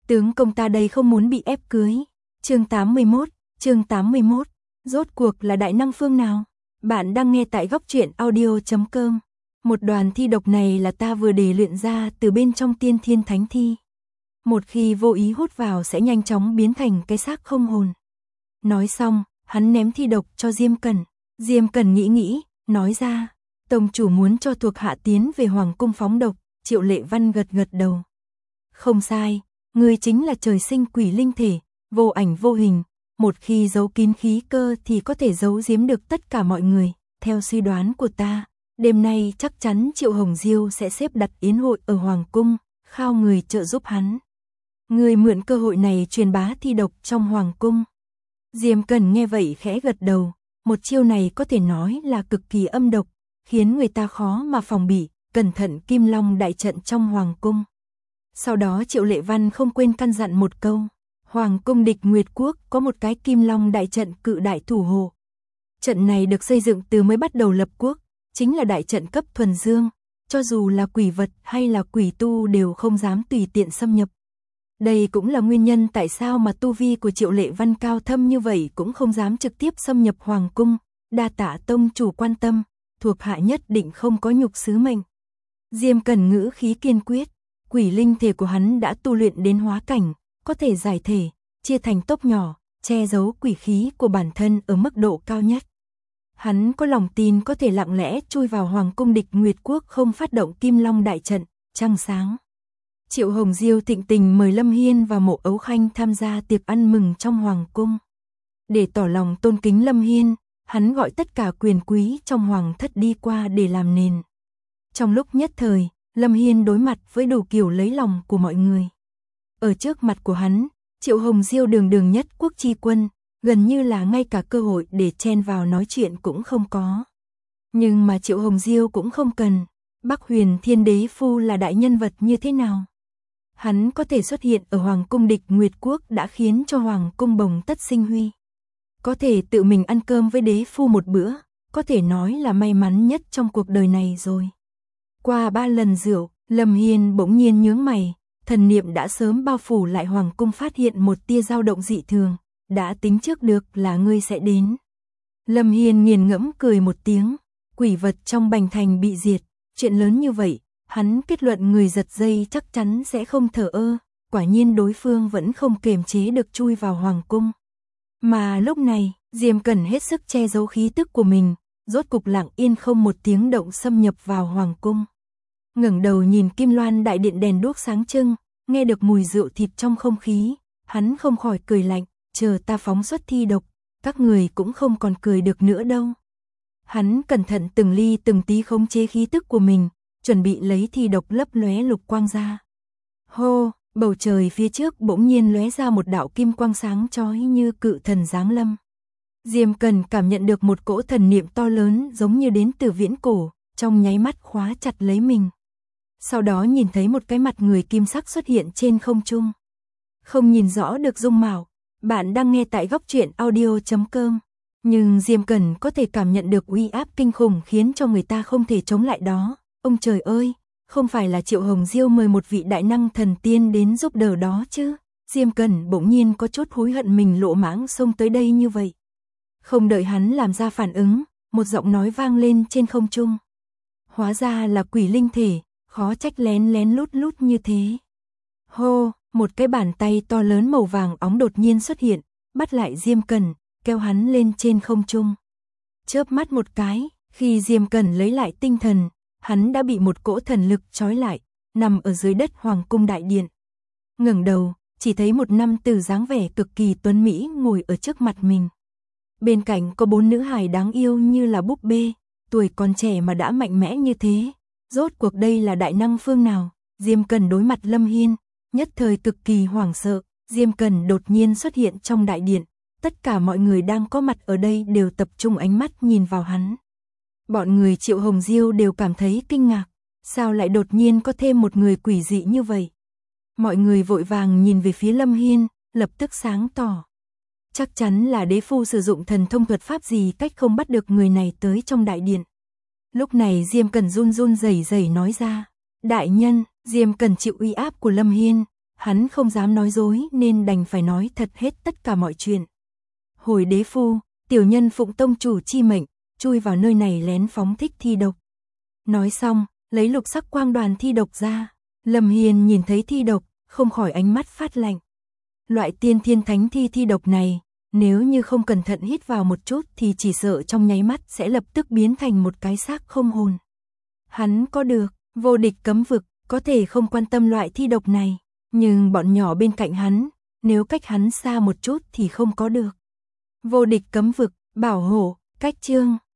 Tướng công ta đây không muốn bị ép cưới. Chương 81, rốt cuộc là đại năng phương nào? Bạn đang nghe tại góc truyện audio.com. Một đoàn thi độc này là ta vừa để luyện ra từ bên trong tiên thiên thánh thi. Một khi vô ý hút vào sẽ nhanh chóng biến thành cái xác không hồn. Nói xong, hắn ném thi độc cho Diêm Cẩn. Diêm Cẩn nghĩ, nói ra, tông chủ muốn cho thuộc hạ tiến về hoàng cung phóng độc. Triệu Lệ Văn gật đầu. Không sai, ngươi chính là trời sinh quỷ linh thể, vô ảnh vô hình, một khi giấu kín khí cơ thì có thể giấu giếm được tất cả mọi người. Theo suy đoán của ta, đêm nay chắc chắn Triệu Hồng Diêu sẽ xếp đặt yến hội ở hoàng cung, khao người trợ giúp hắn. Ngươi mượn cơ hội này truyền bá thi độc trong hoàng cung. Diêm Cẩn nghe vậy khẽ gật đầu, một chiêu này có thể nói là cực kỳ âm độc, khiến người ta khó mà phòng bị, cẩn thận Kim Long đại trận trong hoàng cung. Sau đó Triệu Lệ Văn không quên căn dặn một câu, hoàng cung địch Nguyệt Quốc có một cái Kim Long đại trận cự đại thủ hộ. Trận này được xây dựng từ mới bắt đầu lập quốc, chính là đại trận cấp thuần dương, cho dù là quỷ vật hay là quỷ tu đều không dám tùy tiện xâm nhập. Đây cũng là nguyên nhân tại sao mà tu vi của Triệu Lệ Văn cao thâm như vậy cũng không dám trực tiếp xâm nhập hoàng cung, đa tạ tông chủ quan tâm, thuộc hạ nhất định không có nhục sứ mệnh. Diêm Cẩn ngữ khí kiên quyết, quỷ linh thể của hắn đã tu luyện đến hóa cảnh, có thể giải thể, chia thành tốc nhỏ, che giấu quỷ khí của bản thân ở mức độ cao nhất. Hắn có lòng tin có thể lặng lẽ chui vào hoàng cung địch Nguyệt Quốc không phát động Kim Long đại trận, trăng sáng. Triệu Hồng Diêu thịnh tình mời Lâm Hiên và Mộ Ấu Khanh tham gia tiệc ăn mừng trong hoàng cung. Để tỏ lòng tôn kính Lâm Hiên, hắn gọi tất cả quyền quý trong hoàng thất đi qua để làm nền. Trong lúc nhất thời, Lâm Hiên đối mặt với đủ kiểu lấy lòng của mọi người. Ở trước mặt của hắn, Triệu Hồng Diêu đường nhất quốc chi quân, gần như là ngay cả cơ hội để chen vào nói chuyện cũng không có. Nhưng mà Triệu Hồng Diêu cũng không cần, Bắc Huyền Thiên Đế Phu là đại nhân vật như thế nào? Hắn có thể xuất hiện ở hoàng cung địch Nguyệt Quốc đã khiến cho hoàng cung bồng tất sinh huy. Có thể tự mình ăn cơm với đế phu một bữa, có thể nói là may mắn nhất trong cuộc đời này rồi. Qua 3 lần rượu, Lâm Hiên bỗng nhiên nhướng mày, thần niệm đã sớm bao phủ lại hoàng cung phát hiện một tia dao động dị thường, đã tính trước được là ngươi sẽ đến. Lâm Hiên nghiền ngẫm cười một tiếng, quỷ vật trong Bành Thành bị diệt, chuyện lớn như vậy, hắn kết luận người giật dây chắc chắn sẽ không thờ ơ, quả nhiên đối phương vẫn không kiềm chế được chui vào hoàng cung. Mà lúc này, Diêm Cẩn hết sức che giấu khí tức của mình, rốt cục lặng yên không một tiếng động xâm nhập vào hoàng cung. Ngẩng đầu nhìn Kim Loan đại điện đèn đuốc sáng trưng, nghe được mùi rượu thịt trong không khí, hắn không khỏi cười lạnh, chờ ta phóng xuất thi độc, các người cũng không còn cười được nữa đâu. Hắn cẩn thận từng ly từng tí khống chế khí tức của mình, chuẩn bị lấy thi độc lấp lóe lục quang ra. Hô, bầu trời phía trước bỗng nhiên lóe ra một đạo kim quang sáng chói như cự thần giáng lâm. Diêm Cẩn cảm nhận được một cỗ thần niệm to lớn giống như đến từ viễn cổ, trong nháy mắt khóa chặt lấy mình. Sau đó nhìn thấy một cái mặt người kim sắc xuất hiện trên không trung. Không nhìn rõ được dung mạo, bạn đang nghe tại góc truyện audio.com. Nhưng Diêm Cẩn có thể cảm nhận được uy áp kinh khủng khiến cho người ta không thể chống lại đó. Ông trời ơi, không phải là Triệu Hồng Diêu mời một vị đại năng thần tiên đến giúp đỡ đó chứ? Diêm Cẩn bỗng nhiên có chút hối hận mình lỗ mãng xông tới đây như vậy. Không đợi hắn làm ra phản ứng, một giọng nói vang lên trên không trung. Hóa ra là quỷ linh thể, khó trách lén lén lút như thế. Hô, một cái bàn tay to lớn màu vàng óng đột nhiên xuất hiện, bắt lại Diêm Cẩn, kéo hắn lên trên không trung. Chớp mắt một cái, khi Diêm Cẩn lấy lại tinh thần, hắn đã bị một cỗ thần lực trói lại, nằm ở dưới đất hoàng cung đại điện. Ngẩng đầu, chỉ thấy một nam tử dáng vẻ cực kỳ tuấn mỹ ngồi ở trước mặt mình. Bên cạnh có 4 nữ hài đáng yêu như là búp bê, tuổi còn trẻ mà đã mạnh mẽ như thế. Rốt cuộc đây là đại năng phương nào? Diêm Cẩn đối mặt Lâm Hiên, nhất thời cực kỳ hoảng sợ. Diêm Cẩn đột nhiên xuất hiện trong đại điện, tất cả mọi người đang có mặt ở đây đều tập trung ánh mắt nhìn vào hắn. Bọn người Triệu Hồng Diêu đều cảm thấy kinh ngạc, sao lại đột nhiên có thêm một người quỷ dị như vậy? Mọi người vội vàng nhìn về phía Lâm Hiên, lập tức sáng tỏ. Chắc chắn là đế phu sử dụng thần thông thuật pháp gì cách không bắt được người này tới trong đại điện. Lúc này Diêm Cẩn run rẩy nói ra, đại nhân. Diêm Cẩn chịu uy áp của Lâm Hiên, hắn không dám nói dối nên đành phải nói thật hết tất cả mọi chuyện. Hồi đế phu, tiểu nhân phụng tông chủ chi mệnh, chui vào nơi này lén phóng thích thi độc. Nói xong, lấy lục sắc quang đoàn thi độc ra. Lâm Hiên nhìn thấy thi độc, không khỏi ánh mắt phát lạnh. Loại tiên thiên thánh thi độc này, nếu như không cẩn thận hít vào một chút thì chỉ sợ trong nháy mắt sẽ lập tức biến thành một cái xác không hồn. Hắn có được vô địch cấm vực, có thể không quan tâm loại thi độc này, nhưng bọn nhỏ bên cạnh hắn, nếu cách hắn xa một chút thì không có được. Vô địch cấm vực, bảo hộ, cách chương.